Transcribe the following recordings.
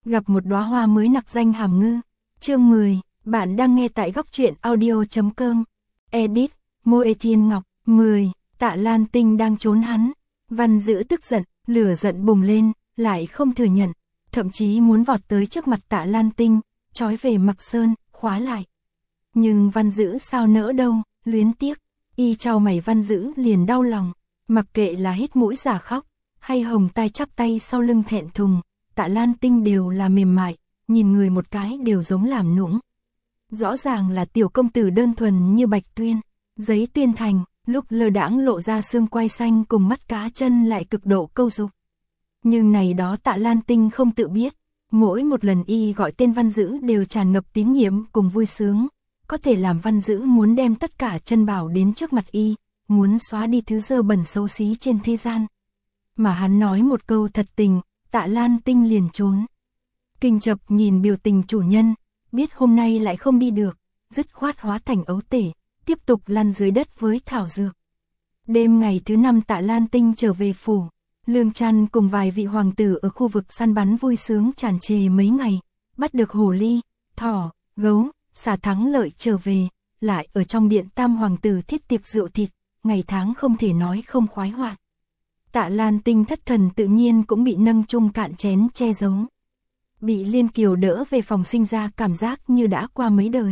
gặp một đóa hoa mới nặc danh hàm ngư. Chương 10, bạn đang nghe tại góc truyện audio.com. Edit, Moe Thiên Ngọc. 10, Tạ Lan Tinh đang trốn hắn. Văn Dữ tức giận, lửa giận bùng lên, lại không thừa nhận, thậm chí muốn vọt tới trước mặt Tạ Lan Tinh, trói về Mặc Sơn, khóa lại. Nhưng Văn Dữ sao nỡ đâu, luyến tiếc, y chau mày. Văn Dữ liền đau lòng, mặc kệ là hít mũi giả khóc, hay hồng tai chắp tay sau lưng thẹn thùng, Tạ Lan Tinh đều là mềm mại, nhìn người một cái đều giống làm nũng. Rõ ràng là tiểu công tử đơn thuần như bạch tuyên, giấy tuyên thành, lúc lơ đãng lộ ra xương quai xanh cùng mắt cá chân lại cực độ câu dục. Nhưng này đó Tạ Lan Tinh không tự biết, mỗi một lần y gọi tên Văn Dữ đều tràn ngập tín nhiệm cùng vui sướng, có thể làm Văn Dữ muốn đem tất cả chân bảo đến trước mặt y, muốn xóa đi thứ dơ bẩn xấu xí trên thế gian. Mà hắn nói một câu thật tình, Tạ Lan Tinh liền trốn. Kinh Chập nhìn biểu tình chủ nhân, biết hôm nay lại không đi được, dứt khoát hóa thành ấu tể, tiếp tục lăn dưới đất với thảo dược. Đêm ngày thứ 5 Tạ Lan Tinh trở về phủ, Lương Trăn cùng vài vị hoàng tử ở khu vực săn bắn vui sướng tràn trề mấy ngày, bắt được hồ ly, thỏ, gấu, xà thắng lợi trở về, lại ở trong điện tam hoàng tử thiết tiệc rượu thịt, ngày tháng không thể nói không khoái hoạt. Tạ Lan Tinh thất thần tự nhiên cũng bị nâng chung cạn chén che giấu. Bị Liên Kiều đỡ về phòng sinh ra cảm giác như đã qua mấy đời.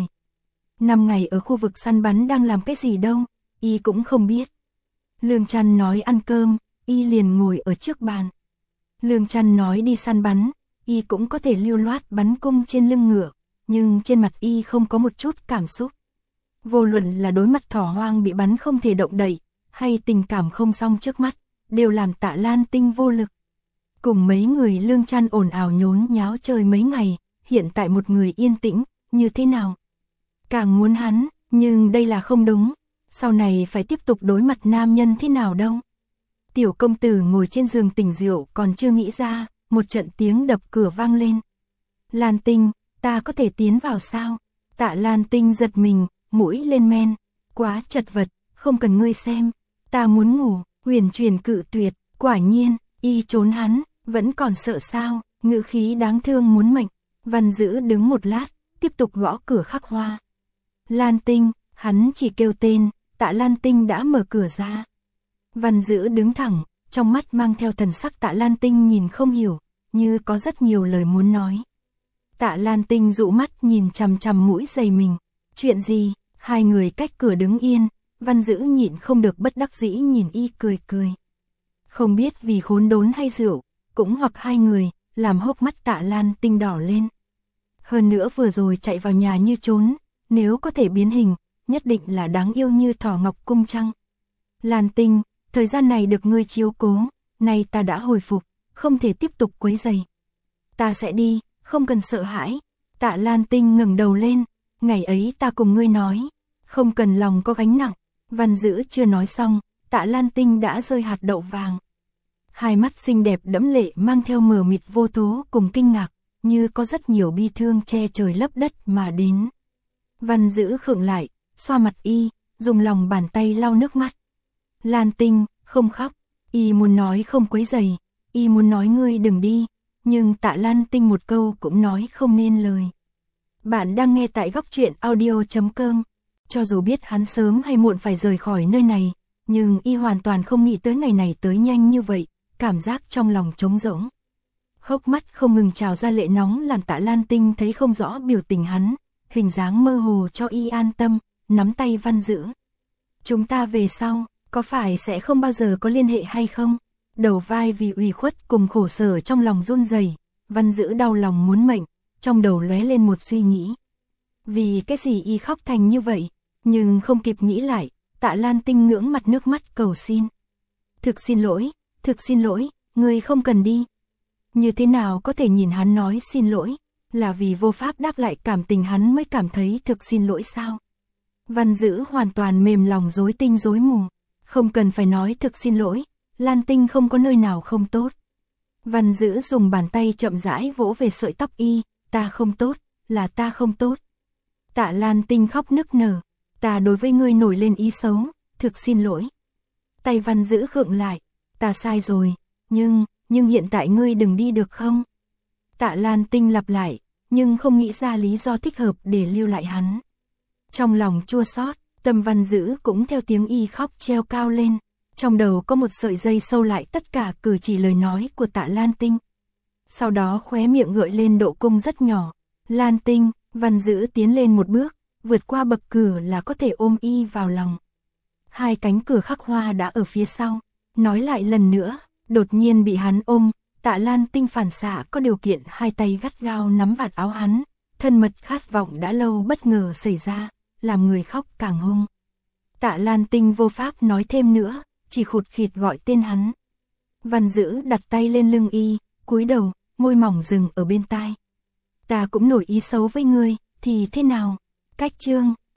5 ngày ở khu vực săn bắn đang làm cái gì đâu, y cũng không biết. Lương Trăn nói ăn cơm, y liền ngồi ở trước bàn. Lương Trăn nói đi săn bắn, y cũng có thể lưu loát bắn cung trên lưng ngựa, nhưng trên mặt y không có một chút cảm xúc. Vô luận là đối mặt thỏ hoang bị bắn không thể động đậy, hay tình cảm không xong trước mắt, đều làm Tạ Lan Tinh vô lực. Cùng mấy người Lương Trăn ồn ào nhốn nháo chơi mấy ngày, hiện tại một người yên tĩnh, như thế nào? Càng muốn hắn, nhưng đây là không đúng, sau này phải tiếp tục đối mặt nam nhân thế nào đâu. Tiểu công tử ngồi trên giường tỉnh rượu còn chưa nghĩ ra, một trận tiếng đập cửa vang lên. Lan Tinh, ta có thể tiến vào sao? Tạ Lan Tinh giật mình, mũi lên men, quá chật vật, không cần ngươi xem, ta muốn ngủ. Huyền truyền cự tuyệt, quả nhiên, y trốn hắn, vẫn còn sợ sao, ngữ khí đáng thương muốn mệnh. Văn Dữ đứng một lát, tiếp tục gõ cửa khắc hoa. Lan Tinh, hắn chỉ kêu tên, Tạ Lan Tinh đã mở cửa ra. Văn Dữ đứng thẳng, trong mắt mang theo thần sắc Tạ Lan Tinh nhìn không hiểu, như có rất nhiều lời muốn nói. Tạ Lan Tinh dụ mắt nhìn chằm chằm mũi giày mình, chuyện gì? Hai người cách cửa đứng yên. Văn Dữ nhịn không được bất đắc dĩ nhìn y cười cười. Không biết vì khốn đốn hay rượu, cũng hoặc hai người, làm hốc mắt Tạ Lan Tinh đỏ lên. Hơn nữa vừa rồi chạy vào nhà như trốn, nếu có thể biến hình, nhất định là đáng yêu như thỏ ngọc cung trăng. Lan Tinh, thời gian này được ngươi chiếu cố, nay ta đã hồi phục, không thể tiếp tục quấy rầy. Ta sẽ đi, không cần sợ hãi. Tạ Lan Tinh ngẩng đầu lên, ngày ấy ta cùng ngươi nói, không cần lòng có gánh nặng. Văn Dữ chưa nói xong, Tạ Lan Tinh đã rơi hạt đậu vàng. Hai mắt xinh đẹp đẫm lệ mang theo mờ mịt vô tố cùng kinh ngạc, như có rất nhiều bi thương che trời lấp đất mà đến. Văn Dữ khựng lại, xoa mặt y, dùng lòng bàn tay lau nước mắt. Lan Tinh, không khóc, y muốn nói không quấy rầy, y muốn nói ngươi đừng đi, nhưng Tạ Lan Tinh một câu cũng nói không nên lời. Bạn đang nghe tại góc truyện audio.com. Cho dù biết hắn sớm hay muộn phải rời khỏi nơi này, nhưng y hoàn toàn không nghĩ tới ngày này tới nhanh như vậy, cảm giác trong lòng trống rỗng. Hốc mắt không ngừng trào ra lệ nóng làm Tạ Lan Tinh thấy không rõ biểu tình hắn, hình dáng mơ hồ cho y an tâm, nắm tay Văn Dữ. Chúng ta về sau, có phải sẽ không bao giờ có liên hệ hay không? Đầu vai vì ủy khuất cùng khổ sở trong lòng run rẩy, Văn Dữ đau lòng muốn mệnh, trong đầu lóe lên một suy nghĩ. Vì cái gì y khóc thành như vậy? Nhưng không kịp nghĩ lại, Tạ Lan Tinh ngưỡng mặt nước mắt cầu xin. Thực xin lỗi, ngươi không cần đi. Như thế nào có thể nhìn hắn nói xin lỗi, là vì vô pháp đáp lại cảm tình hắn mới cảm thấy thực xin lỗi sao? Văn Dữ hoàn toàn mềm lòng rối tinh rối mù, không cần phải nói thực xin lỗi, Lan Tinh không có nơi nào không tốt. Văn Dữ dùng bàn tay chậm rãi vỗ về sợi tóc y, ta không tốt, là ta không tốt. Tạ Lan Tinh khóc nức nở, ta đối với ngươi nổi lên ý xấu, thực xin lỗi. Tay Văn Dữ khựng lại, ta sai rồi, nhưng hiện tại ngươi đừng đi được không? Tạ Lan Tinh lặp lại, nhưng không nghĩ ra lý do thích hợp để lưu lại hắn. Trong lòng chua xót, Tâm Văn Dữ cũng theo tiếng y khóc treo cao lên. Trong đầu có một sợi dây sâu lại tất cả cử chỉ lời nói của Tạ Lan Tinh. Sau đó khóe miệng gợi lên độ cung rất nhỏ. Lan Tinh, Văn Dữ tiến lên một bước, vượt qua bậc cửa là có thể ôm y vào lòng. Hai cánh cửa khắc hoa đã ở phía sau. Nói lại lần nữa, đột nhiên bị hắn ôm, Tạ Lan Tinh phản xạ có điều kiện hai tay gắt gao nắm vạt áo hắn. Thân mật khát vọng đã lâu bất ngờ xảy ra, làm người khóc càng hung. Tạ Lan Tinh vô pháp nói thêm nữa, chỉ khụt khịt gọi tên hắn. Văn Dữ đặt tay lên lưng y, cúi đầu, môi mỏng dừng ở bên tai. Ta cũng nổi ý xấu với ngươi, thì thế nào? Cách chương